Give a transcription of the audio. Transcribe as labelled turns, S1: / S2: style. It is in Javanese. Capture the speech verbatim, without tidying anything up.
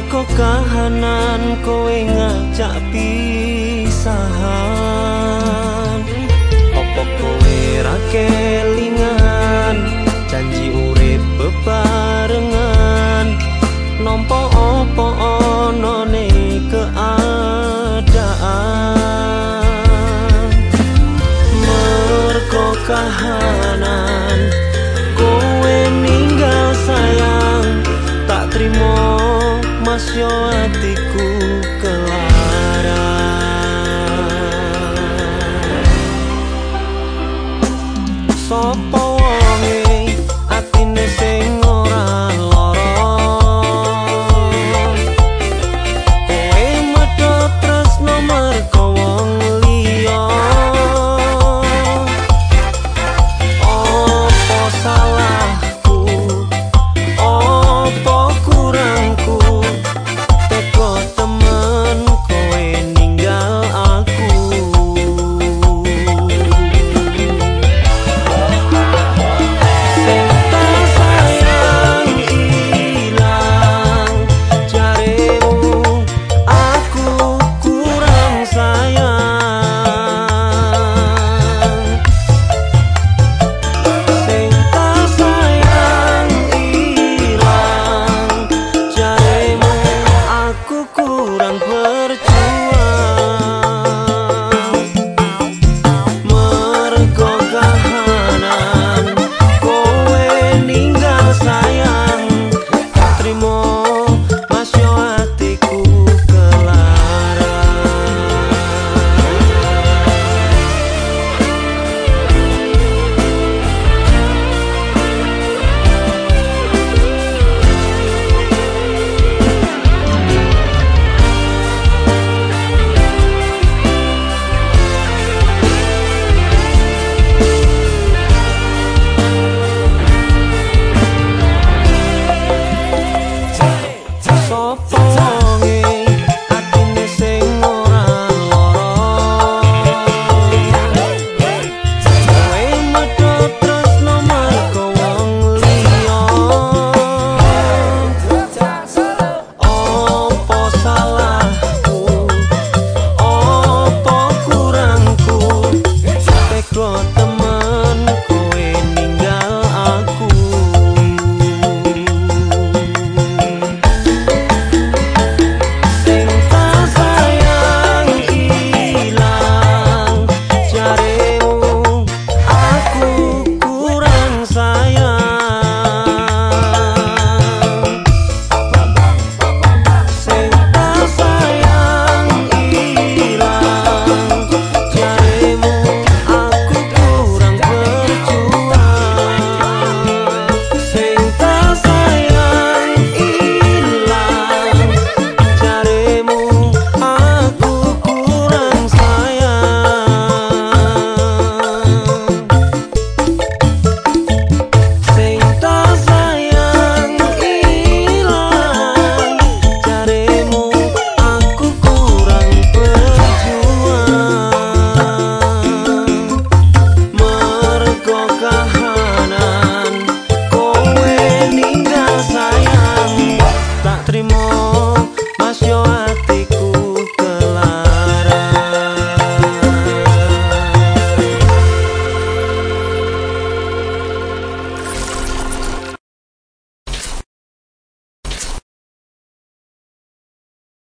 S1: Merko kahanan kowe ngajak pisahan. Opo kowe ra kelingan janji urip bebarengan. Nompo opo ono ne keadaan. Merko kahanan kowe ninggal sayang, tak trimo masyo atiku kelaran. Sopo wonge atine sing ora lara, kowe medhot tresno merko wong liya. Opo salahku, opo kurangku, teko temen kowe ninggal aku. Sing tak sayang ilang jaremu, aku kurang sayang. Sing tak sayang ilang jaremu, aku kurang